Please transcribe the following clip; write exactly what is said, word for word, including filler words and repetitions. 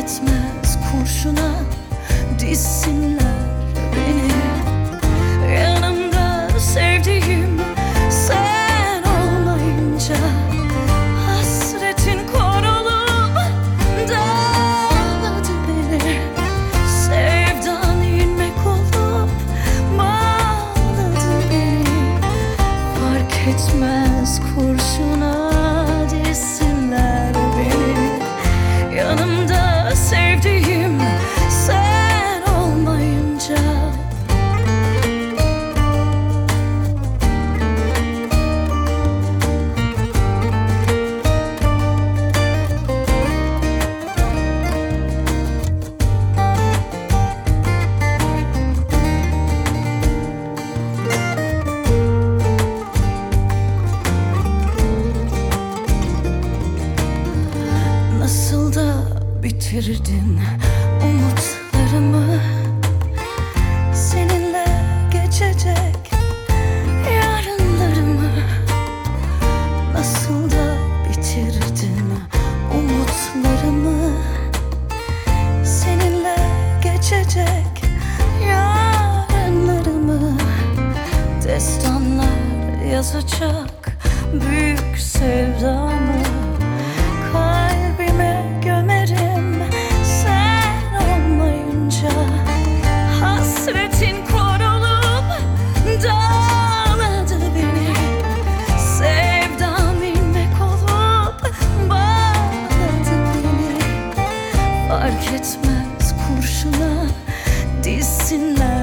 etmez kurşuna dizsinler beni. Yanımda sevdiğim sen olmayınca hasretin korulup dağladı beni. Sevdan ilmek olup bağladı beni. Fark etmez kurşuna dizsinler beni. Yanımda sevdiğim sen olmayınca. Nasıl da bitirdin umutlarımı, seninle geçecek yarınlarımı. Nasıl da bitirdin umutlarımı, seninle geçecek yarınlarımı. Destanlar yazacak büyük sevdamı kalbime gömerim sen olmayınca. Hasretin korulup dağladı beni. Sevdam ilmek olup bağladı beni. Fark etmez kurşuna dizsinler